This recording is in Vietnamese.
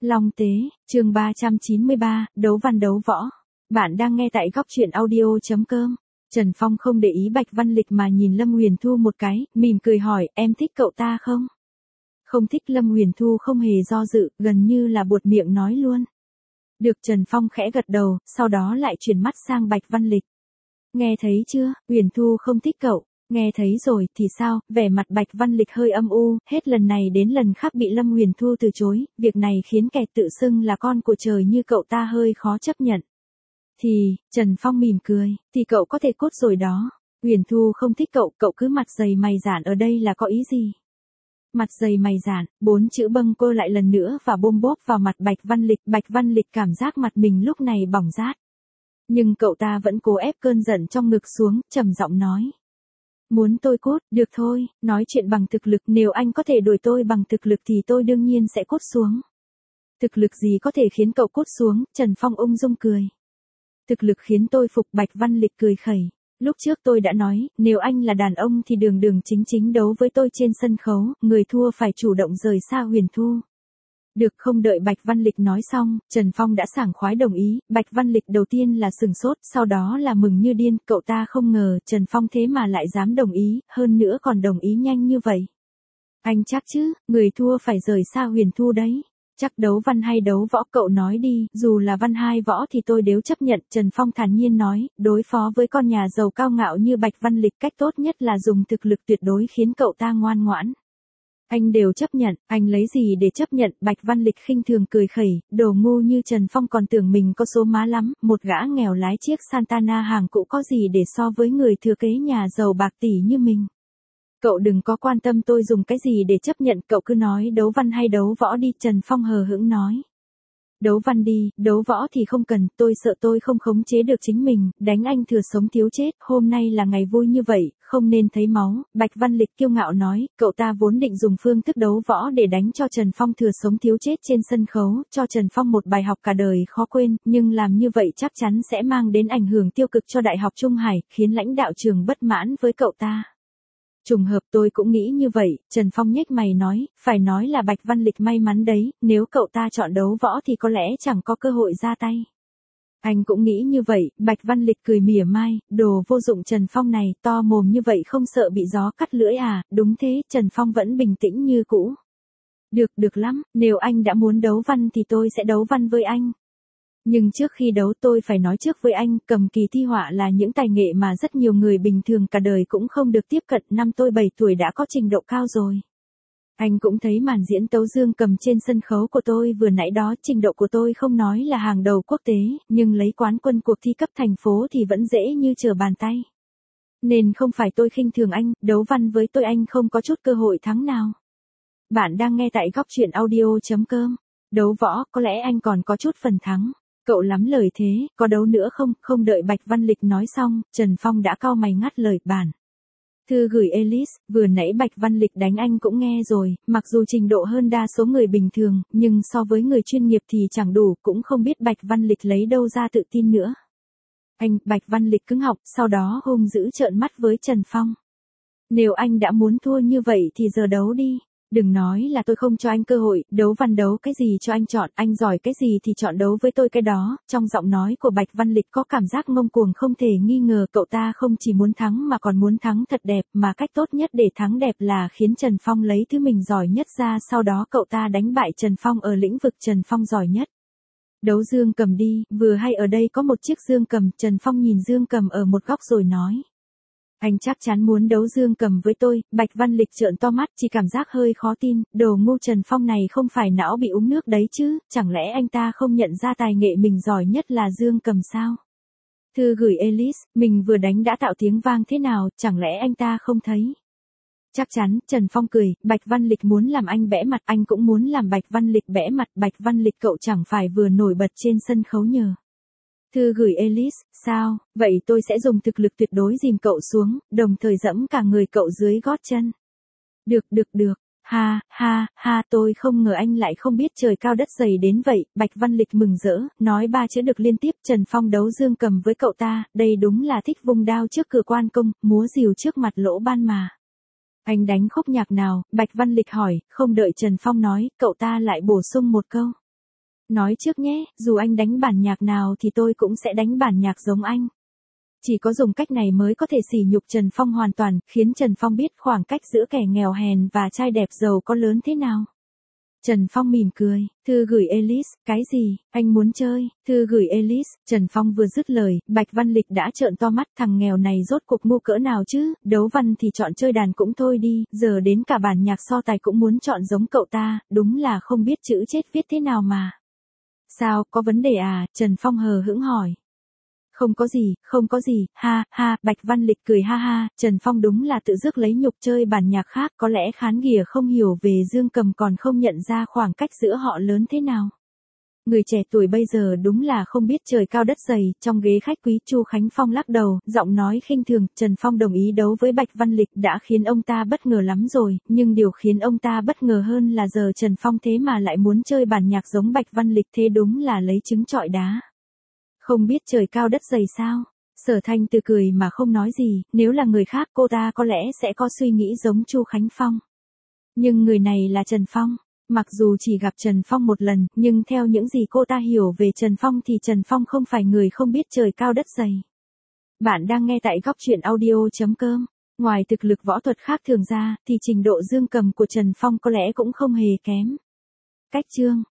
Long Tế, chương 393, đấu văn đấu võ. Bạn đang nghe tại góc truyện audio.com. Trần Phong không để ý Bạch Văn Lịch mà nhìn Lâm Huyền Thu một cái, mỉm cười hỏi, em thích cậu ta không? Không thích. Lâm Huyền Thu không hề do dự, gần như là buột miệng nói luôn. Được. Trần Phong khẽ gật đầu, sau đó lại chuyển mắt sang Bạch Văn Lịch. Nghe thấy chưa, Huyền Thu không thích cậu. Nghe thấy rồi, thì sao? Vẻ mặt Bạch Văn Lịch hơi âm u, hết lần này đến lần khác bị Lâm Huyền Thu từ chối, việc này khiến kẻ tự xưng là con của trời như cậu ta hơi khó chấp nhận. Thì, Trần Phong mỉm cười, thì cậu có thể cốt rồi đó. Huyền Thu không thích cậu, cậu cứ mặt dày mày dạn ở đây là có ý gì? Mặt dày mày dạn, 4 chữ bâng cô lại lần nữa và bôm bốp vào mặt Bạch Văn Lịch. Bạch Văn Lịch cảm giác mặt mình lúc này bỏng rát. Nhưng cậu ta vẫn cố ép cơn giận trong ngực xuống, trầm giọng nói. Muốn tôi cốt, được thôi, nói chuyện bằng thực lực, nếu anh có thể đuổi tôi bằng thực lực thì tôi đương nhiên sẽ cốt xuống. Thực lực gì có thể khiến cậu cốt xuống? Trần Phong ung dung cười. Thực lực khiến tôi phục. Bạch Văn Lịch cười khẩy. Lúc trước tôi đã nói, nếu anh là đàn ông thì đường đường chính chính đấu với tôi trên sân khấu, người thua phải chủ động rời xa Huyền Thu. Được. Không đợi Bạch Văn Lịch nói xong, Trần Phong đã sảng khoái đồng ý. Bạch Văn Lịch đầu tiên là sừng sốt, sau đó là mừng như điên, cậu ta không ngờ Trần Phong thế mà lại dám đồng ý, hơn nữa còn đồng ý nhanh như vậy. Anh chắc chứ, người thua phải rời xa Huyền Thu đấy. Chắc đấu văn hay đấu võ cậu nói đi, dù là văn hay võ thì tôi đều chấp nhận. Trần Phong thản nhiên nói, đối phó với con nhà giàu cao ngạo như Bạch Văn Lịch cách tốt nhất là dùng thực lực tuyệt đối khiến cậu ta ngoan ngoãn. Anh đều chấp nhận, anh lấy gì để chấp nhận? Bạch Văn Lịch khinh thường cười khẩy, đồ ngu như Trần Phong còn tưởng mình có số má lắm, một gã nghèo lái chiếc Santana hàng cũ có gì để so với người thừa kế nhà giàu bạc tỷ như mình. Cậu đừng có quan tâm tôi dùng cái gì để chấp nhận, cậu cứ nói đấu văn hay đấu võ đi. Trần Phong hờ hững nói. Đấu văn đi, đấu võ thì không cần, tôi sợ tôi không khống chế được chính mình, đánh anh thừa sống thiếu chết, hôm nay là ngày vui như vậy, không nên thấy máu. Bạch Văn Lịch kiêu ngạo nói, cậu ta vốn định dùng phương thức đấu võ để đánh cho Trần Phong thừa sống thiếu chết trên sân khấu, cho Trần Phong một bài học cả đời khó quên, nhưng làm như vậy chắc chắn sẽ mang đến ảnh hưởng tiêu cực cho Đại học Trung Hải, khiến lãnh đạo trường bất mãn với cậu ta. Trùng hợp, tôi cũng nghĩ như vậy. Trần Phong nhếch mày nói, phải nói là Bạch Văn Lịch may mắn đấy, nếu cậu ta chọn đấu võ thì có lẽ chẳng có cơ hội ra tay. Anh cũng nghĩ như vậy. Bạch Văn Lịch cười mỉa mai, đồ vô dụng. Trần Phong này, to mồm như vậy không sợ bị gió cắt lưỡi à? Đúng thế. Trần Phong vẫn bình tĩnh như cũ. Được lắm, nếu anh đã muốn đấu văn thì tôi sẽ đấu văn với anh. Nhưng trước khi đấu tôi phải nói trước với anh, cầm kỳ thi họa là những tài nghệ mà rất nhiều người bình thường cả đời cũng không được tiếp cận, năm tôi 7 tuổi đã có trình độ cao rồi. Anh cũng thấy màn diễn tấu dương cầm trên sân khấu của tôi vừa nãy đó, trình độ của tôi không nói là hàng đầu quốc tế, nhưng lấy quán quân cuộc thi cấp thành phố thì vẫn dễ như trở bàn tay. Nên không phải tôi khinh thường anh, đấu văn với tôi anh không có chút cơ hội thắng nào. Bạn đang nghe tại góc truyện audio.com. Đấu võ, có lẽ anh còn có chút phần thắng. Cậu lắm lời thế, có đấu nữa không? Không đợi Bạch Văn Lịch nói xong, Trần Phong đã cau mày ngắt lời. Bản thư gửi Alice, vừa nãy Bạch Văn Lịch đánh anh cũng nghe rồi, mặc dù trình độ hơn đa số người bình thường, nhưng so với người chuyên nghiệp thì chẳng đủ, cũng không biết Bạch Văn Lịch lấy đâu ra tự tin nữa. Anh, Bạch Văn Lịch cứng họng, sau đó hung dữ trợn mắt với Trần Phong. Nếu anh đã muốn thua như vậy thì giờ đấu đi. Đừng nói là tôi không cho anh cơ hội, đấu văn đấu cái gì cho anh chọn, anh giỏi cái gì thì chọn đấu với tôi cái đó. Trong giọng nói của Bạch Văn Lịch có cảm giác ngông cuồng không thể nghi ngờ, cậu ta không chỉ muốn thắng mà còn muốn thắng thật đẹp, mà cách tốt nhất để thắng đẹp là khiến Trần Phong lấy thứ mình giỏi nhất ra, sau đó cậu ta đánh bại Trần Phong ở lĩnh vực Trần Phong giỏi nhất. Đấu dương cầm đi, vừa hay ở đây có một chiếc dương cầm. Trần Phong nhìn dương cầm ở một góc rồi nói. Anh chắc chắn muốn đấu dương cầm với tôi. Bạch Văn Lịch trợn to mắt, chỉ cảm giác hơi khó tin, đồ ngu, Trần Phong này không phải não bị uống nước đấy chứ, chẳng lẽ anh ta không nhận ra tài nghệ mình giỏi nhất là dương cầm sao? Thư gửi Alice, mình vừa đánh đã tạo tiếng vang thế nào, chẳng lẽ anh ta không thấy? Chắc chắn. Trần Phong cười, Bạch Văn Lịch muốn làm anh bẽ mặt, anh cũng muốn làm Bạch Văn Lịch bẽ mặt. Bạch Văn Lịch cậu chẳng phải vừa nổi bật trên sân khấu nhờ. Thư gửi Alice, sao, vậy tôi sẽ dùng thực lực tuyệt đối dìm cậu xuống, đồng thời dẫm cả người cậu dưới gót chân. Được, ha, tôi không ngờ anh lại không biết trời cao đất dày đến vậy. Bạch Văn Lịch mừng rỡ, nói 3 chữ được liên tiếp. Trần Phong đấu dương cầm với cậu ta, đây đúng là thích vung đao trước cửa quan công, múa rìu trước mặt lỗ ban mà. Anh đánh khúc nhạc nào? Bạch Văn Lịch hỏi, không đợi Trần Phong nói, cậu ta lại bổ sung một câu. nói trước nhé, dù anh đánh bản nhạc nào thì tôi cũng sẽ đánh bản nhạc giống anh. Chỉ có dùng cách này mới có thể sỉ nhục Trần Phong hoàn toàn, khiến Trần Phong biết khoảng cách giữa kẻ nghèo hèn và trai đẹp giàu có lớn thế nào. Trần Phong mỉm cười, thư gửi Alice, cái gì, anh muốn chơi, thư gửi Alice, Trần Phong vừa dứt lời, Bạch Văn Lịch đã trợn to mắt, thằng nghèo này rốt cuộc ngu cỡ nào chứ, đấu văn thì chọn chơi đàn cũng thôi đi, giờ đến cả bản nhạc so tài cũng muốn chọn giống cậu ta, đúng là không biết chữ chết viết thế nào mà. Sao, có vấn đề à, Trần Phong hờ hững hỏi. Không có gì, ha, ha, Bạch Văn Lịch cười ha ha, Trần Phong đúng là tự dứt lấy nhục chơi bản nhạc khác, có lẽ khán ghìa không hiểu về Dương Cầm còn không nhận ra khoảng cách giữa họ lớn thế nào. Người trẻ tuổi bây giờ đúng là không biết trời cao đất dày, trong ghế khách quý Chu Khánh Phong lắc đầu, giọng nói khinh thường, Trần Phong đồng ý đấu với Bạch Văn Lịch đã khiến ông ta bất ngờ lắm rồi, nhưng điều khiến ông ta bất ngờ hơn là giờ Trần Phong thế mà lại muốn chơi bản nhạc giống Bạch Văn Lịch, thế đúng là lấy trứng trọi đá. Không biết trời cao đất dày sao? Sở Thanh Từ cười mà không nói gì, nếu là người khác cô ta có lẽ sẽ có suy nghĩ giống Chu Khánh Phong. Nhưng người này là Trần Phong. Mặc dù chỉ gặp Trần Phong một lần, nhưng theo những gì cô ta hiểu về Trần Phong thì Trần Phong không phải người không biết trời cao đất dày. Bạn đang nghe tại góc truyện audio.com. Ngoài thực lực võ thuật khác thường ra, thì trình độ dương cầm của Trần Phong có lẽ cũng không hề kém. Cách chương